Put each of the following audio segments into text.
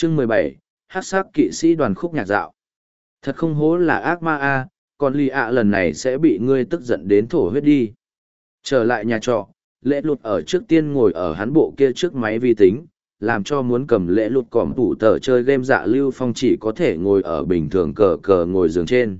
Chương 17, Hắc sắc kỵ sĩ đoàn khúc nhạc dạo. Thật không hố là ác ma a, còn lì ạ lần này sẽ bị ngươi tức giận đến thổ huyết đi. Trở lại nhà trọ, lễ lụt ở trước tiên ngồi ở hắn bộ kia trước máy vi tính, làm cho muốn cầm lễ lụt còm tủ tờ chơi game Dạ Lưu Phong chỉ có thể ngồi ở bình thường cờ ngồi giường trên.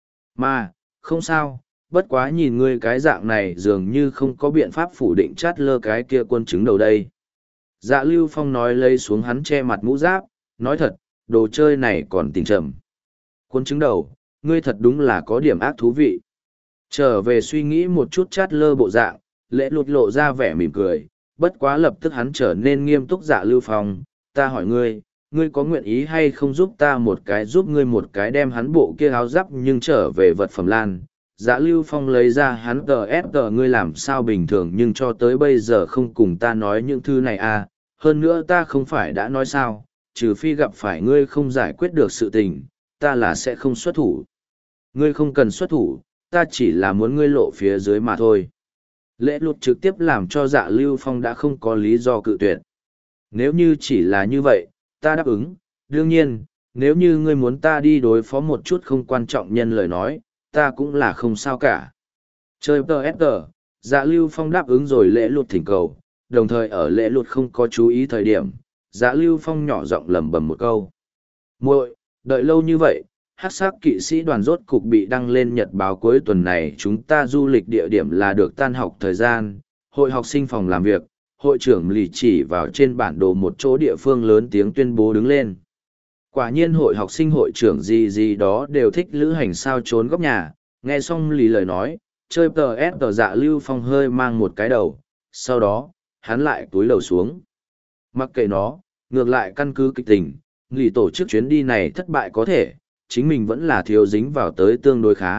Mà, không sao, bất quá nhìn ngươi cái dạng này dường như không có biện pháp phủ định chát lơ cái kia quân chứng đầu đây. Dạ Lưu Phong nói lấy xuống hắn che mặt mũ giáp, nói thật, đồ chơi này còn tình trầm. Quân chứng đầu, ngươi thật đúng là có điểm ác thú vị. Trở về suy nghĩ một chút chát lơ bộ dạng, lễ lụt lộ ra vẻ mỉm cười, bất quá lập tức hắn trở nên nghiêm túc. Dạ Lưu Phong, ta hỏi ngươi, ngươi có nguyện ý hay không giúp ta một cái giúp ngươi một cái đem hắn bộ kia áo giáp nhưng trở về vật phẩm lan. Dạ Lưu Phong lấy ra hắn tờ ngươi làm sao bình thường nhưng cho tới bây giờ không cùng ta nói những thứ này à, hơn nữa ta không phải đã nói sao, trừ phi gặp phải ngươi không giải quyết được sự tình, ta là sẽ không xuất thủ. Ngươi không cần xuất thủ, ta chỉ là muốn ngươi lộ phía dưới mà thôi. Lễ lụt trực tiếp làm cho Dạ Lưu Phong đã không có lý do cự tuyệt. Nếu như chỉ là như vậy, ta đáp ứng, đương nhiên, nếu như ngươi muốn ta đi đối phó một chút không quan trọng nhân lời nói, ta cũng là không sao cả. Chơi tờ, Dạ Lưu Phong đáp ứng rồi lễ lụt thỉnh cầu, đồng thời ở lễ lụt không có chú ý thời điểm, Dạ Lưu Phong nhỏ giọng lẩm bẩm một câu. Muội, đợi lâu như vậy, Hắc sắc kỵ sĩ đoàn rốt cục bị đăng lên nhật báo cuối tuần này, chúng ta du lịch địa điểm là được tan học thời gian, hội học sinh phòng làm việc, hội trưởng lì chỉ vào trên bản đồ một chỗ địa phương lớn tiếng tuyên bố đứng lên. Quả nhiên hội học sinh hội trưởng gì đó đều thích lữ hành sao trốn góc nhà, nghe xong lì lời nói, chơi tờ Dạ Lưu Phong hơi mang một cái đầu, sau đó, hắn lại túi đầu xuống. Mặc kệ nó, ngược lại căn cứ kịch tình, lì tổ chức chuyến đi này thất bại có thể, chính mình vẫn là thiếu dính vào tới tương đối khá.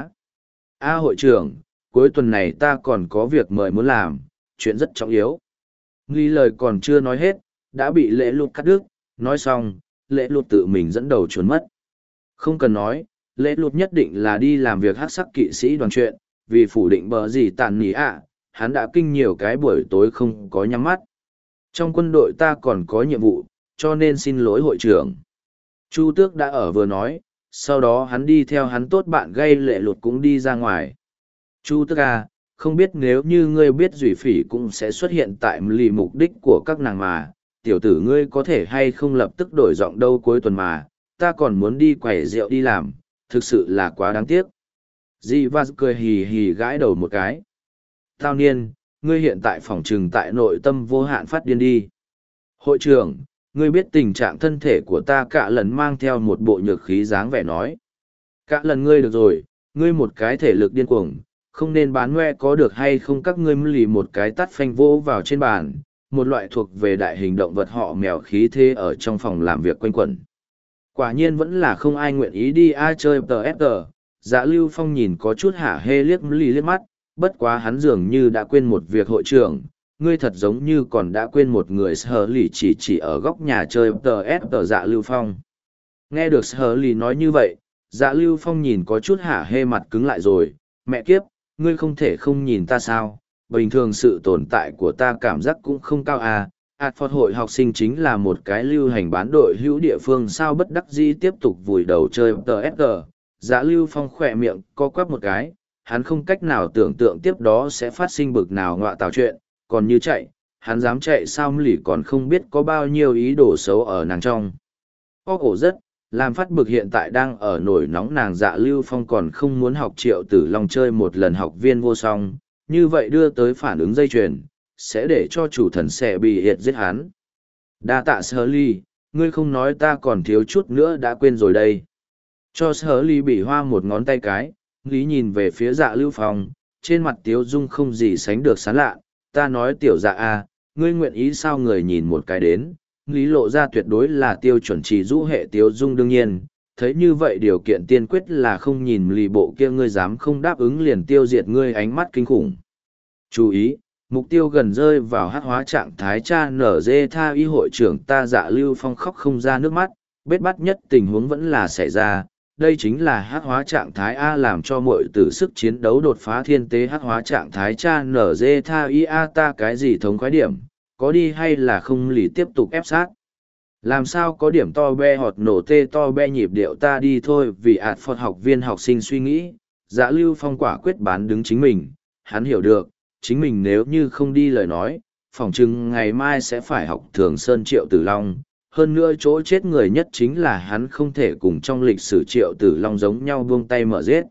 Hội trưởng, cuối tuần này ta còn có việc mời muốn làm, chuyện rất trọng yếu. Nghi lời còn chưa nói hết, đã bị lễ lụt cắt đứt, nói xong, lễ lụt tự mình dẫn đầu trốn mất. Không cần nói, lễ lụt nhất định là đi làm việc hắc sắc kỵ sĩ đoàn chuyện, vì phủ định bờ gì tàn nỉ hắn đã kinh nhiều cái buổi tối không có nhắm mắt. Trong quân đội ta còn có nhiệm vụ, cho nên xin lỗi hội trưởng. Chu Tước đã ở vừa nói, sau đó hắn đi theo hắn tốt bạn gây lệ lụt cũng đi ra ngoài. Chu Tước à, không biết nếu như ngươi biết Duy Phỉ cũng sẽ xuất hiện tại lì mục đích của các nàng mà, tiểu tử ngươi có thể hay không lập tức đổi giọng đâu cuối tuần mà, ta còn muốn đi quẩy rượu đi làm, thực sự là quá đáng tiếc. Di Vaz cười hì hì gãi đầu một cái. Tao niên, ngươi hiện tại phòng trừng tại nội tâm vô hạn phát điên đi. Hội trưởng, ngươi biết tình trạng thân thể của ta cả lần mang theo một bộ nhược khí dáng vẻ nói. Cả lần ngươi được rồi, ngươi một cái thể lực điên cuồng, không nên bán ngoe có được hay không các ngươi lì một cái tắt phanh vô vào trên bàn, một loại thuộc về đại hình động vật họ mèo khí thế ở trong phòng làm việc quanh quẩn. Quả nhiên vẫn là không ai nguyện ý đi chơi tờ. Dạ Lưu Phong nhìn có chút hả hê liếc lì liếc mắt, bất quá hắn dường như đã quên một việc hội trưởng, ngươi thật giống như còn đã quên một người Sở Lì chỉ ở góc nhà chơi tờ Dạ Lưu Phong. Nghe được Sở Lì nói như vậy, Dạ Lưu Phong nhìn có chút hả hê mặt cứng lại rồi, mẹ kiếp, ngươi không thể không nhìn ta sao, bình thường sự tồn tại của ta cảm giác cũng không cao à. Phật hội học sinh chính là một cái lưu hành bán đội hữu địa phương sao bất đắc dĩ tiếp tục vùi đầu chơi tờ. Dạ Lưu Phong khỏe miệng co quắp một cái, hắn không cách nào tưởng tượng tiếp đó sẽ phát sinh bực nào ngọa tào chuyện, còn như chạy, hắn dám chạy sao lì còn không biết có bao nhiêu ý đồ xấu ở nàng trong. Ổ rất, làm phát bực hiện tại đang ở nổi nóng nàng. Dạ Lưu Phong còn không muốn học Triệu Tử Long chơi một lần học viên vô song, như vậy đưa tới phản ứng dây chuyền, sẽ để cho chủ thần sẽ bị hiệt giết hắn. Đa tạ Sở Ly, ngươi không nói ta còn thiếu chút nữa đã quên rồi đây. Cho Sở Ly bị hoa một ngón tay cái, Lý nhìn về phía Dạ Lưu Phong, trên mặt tiếu dung không gì sánh được sán lạ. Ta nói tiểu Dạ a, ngươi nguyện ý sao người nhìn một cái đến. Lý lộ ra tuyệt đối là tiêu chuẩn chỉ rũ hệ tiếu dung đương nhiên, thấy như vậy điều kiện tiên quyết là không nhìn lì bộ kia ngươi dám không đáp ứng liền tiêu diệt ngươi ánh mắt kinh khủng. Chú ý, mục tiêu gần rơi vào hắc hóa trạng thái cha nở dê tha y hội trưởng ta. Dạ Lưu Phong khóc không ra nước mắt, bết bắt nhất tình huống vẫn là xảy ra. Đây chính là hắc hóa trạng thái A làm cho mọi tử sức chiến đấu đột phá thiên tế hắc hóa trạng thái cha nở dê tha y A ta cái gì thống khoái điểm, có đi hay là không lì tiếp tục ép sát. Làm sao có điểm to be họt nổ tê to be nhịp điệu ta đi thôi vì ạt phật học viên học sinh suy nghĩ, Dạ Lưu Phong quả quyết bán đứng chính mình, hắn hiểu được, chính mình nếu như không đi lời nói, phỏng chừng ngày mai sẽ phải học Thường Sơn Triệu Tử Long. Hơn nữa chỗ chết người nhất chính là hắn không thể cùng trong lịch sử Triệu Tử Long giống nhau buông tay mở giết.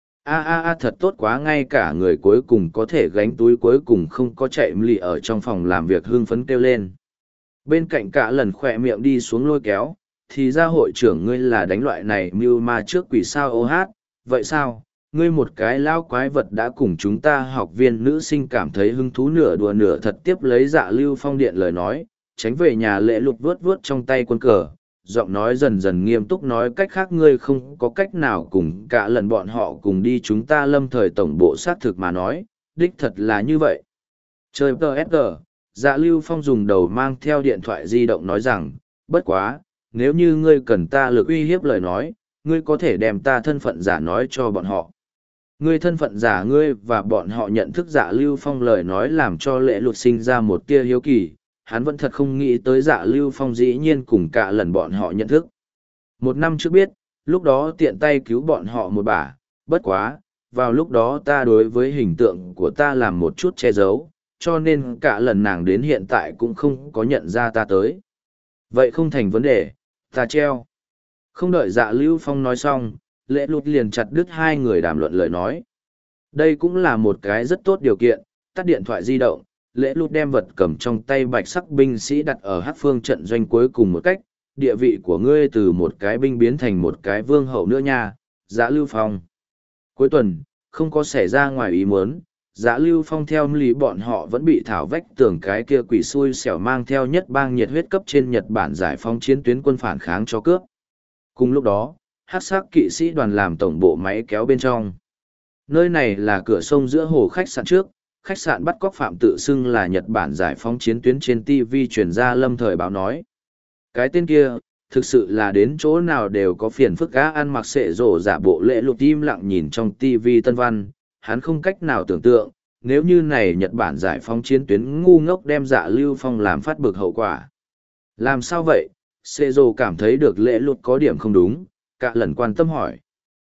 Thật tốt quá, ngay cả người cuối cùng có thể gánh túi cuối cùng không có chạy lì ở trong phòng làm việc hưng phấn kêu lên. Bên cạnh cả lần khỏe miệng đi xuống lôi kéo, thì ra hội trưởng ngươi là đánh loại này mưu ma trước quỷ sao ô hát, vậy sao, ngươi một cái lao quái vật đã cùng chúng ta học viên nữ sinh cảm thấy hứng thú nửa đùa nửa thật tiếp lấy Dạ Lưu Phong điện lời nói, tránh về nhà lễ lục vuốt vuốt trong tay quân cờ, giọng nói dần dần nghiêm túc nói cách khác ngươi không có cách nào cùng cả lần bọn họ cùng đi chúng ta lâm thời tổng bộ xác thực mà nói, đích thật là như vậy. Chơi PSG, Dạ Lưu Phong dùng đầu mang theo điện thoại di động nói rằng, bất quá, nếu như ngươi cần ta lực uy hiếp lời nói, ngươi có thể đem ta thân phận giả nói cho bọn họ. Ngươi thân phận giả ngươi và bọn họ nhận thức Dạ Lưu Phong lời nói làm cho lễ lụt sinh ra một tia hiếu kỳ, hắn vẫn thật không nghĩ tới Dạ Lưu Phong dĩ nhiên cùng cả lần bọn họ nhận thức. Một năm trước biết, lúc đó tiện tay cứu bọn họ một bả, bất quá, vào lúc đó ta đối với hình tượng của ta làm một chút che giấu, cho nên cả lần nàng đến hiện tại cũng không có nhận ra ta tới. Vậy không thành vấn đề, ta treo. Không đợi Dạ Lưu Phong nói xong, lễ lụt liền chặt đứt hai người đàm luận lời nói. Đây cũng là một cái rất tốt điều kiện, tắt điện thoại di động, lễ lụt đem vật cầm trong tay bạch sắc binh sĩ đặt ở hát phương trận doanh cuối cùng một cách, địa vị của ngươi từ một cái binh biến thành một cái vương hậu nữa nha, Dạ Lưu Phong. Cuối tuần, không có xảy ra ngoài ý muốn, Dạ Lưu Phong theo lý bọn họ vẫn bị thảo vách tường cái kia quỷ xui xẻo mang theo nhất bang nhiệt huyết cấp trên Nhật Bản giải phóng chiến tuyến quân phản kháng cho cướp. Cùng lúc đó, hắc sắc kỵ sĩ đoàn làm tổng bộ máy kéo bên trong. Nơi này là cửa sông giữa hồ khách sạn trước, khách sạn bắt cóc phạm tự xưng là Nhật Bản giải phóng chiến tuyến trên TV truyền ra lâm thời báo nói. Cái tên kia, thực sự là đến chỗ nào đều có phiền phức cá ăn mặc xệ rổ giả bộ lễ lục im lặng nhìn trong TV tân văn, hắn không cách nào tưởng tượng, nếu như này Nhật Bản giải phóng chiến tuyến ngu ngốc đem Dạ Lưu Phong làm phát bực hậu quả. Làm sao vậy? Xệ rổ cảm thấy được lễ lục có điểm không đúng, cả lần quan tâm hỏi.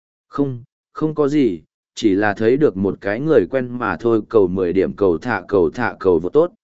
Không có gì, chỉ là thấy được một cái người quen mà thôi, cầu 10 điểm cầu thả cầu vô tốt.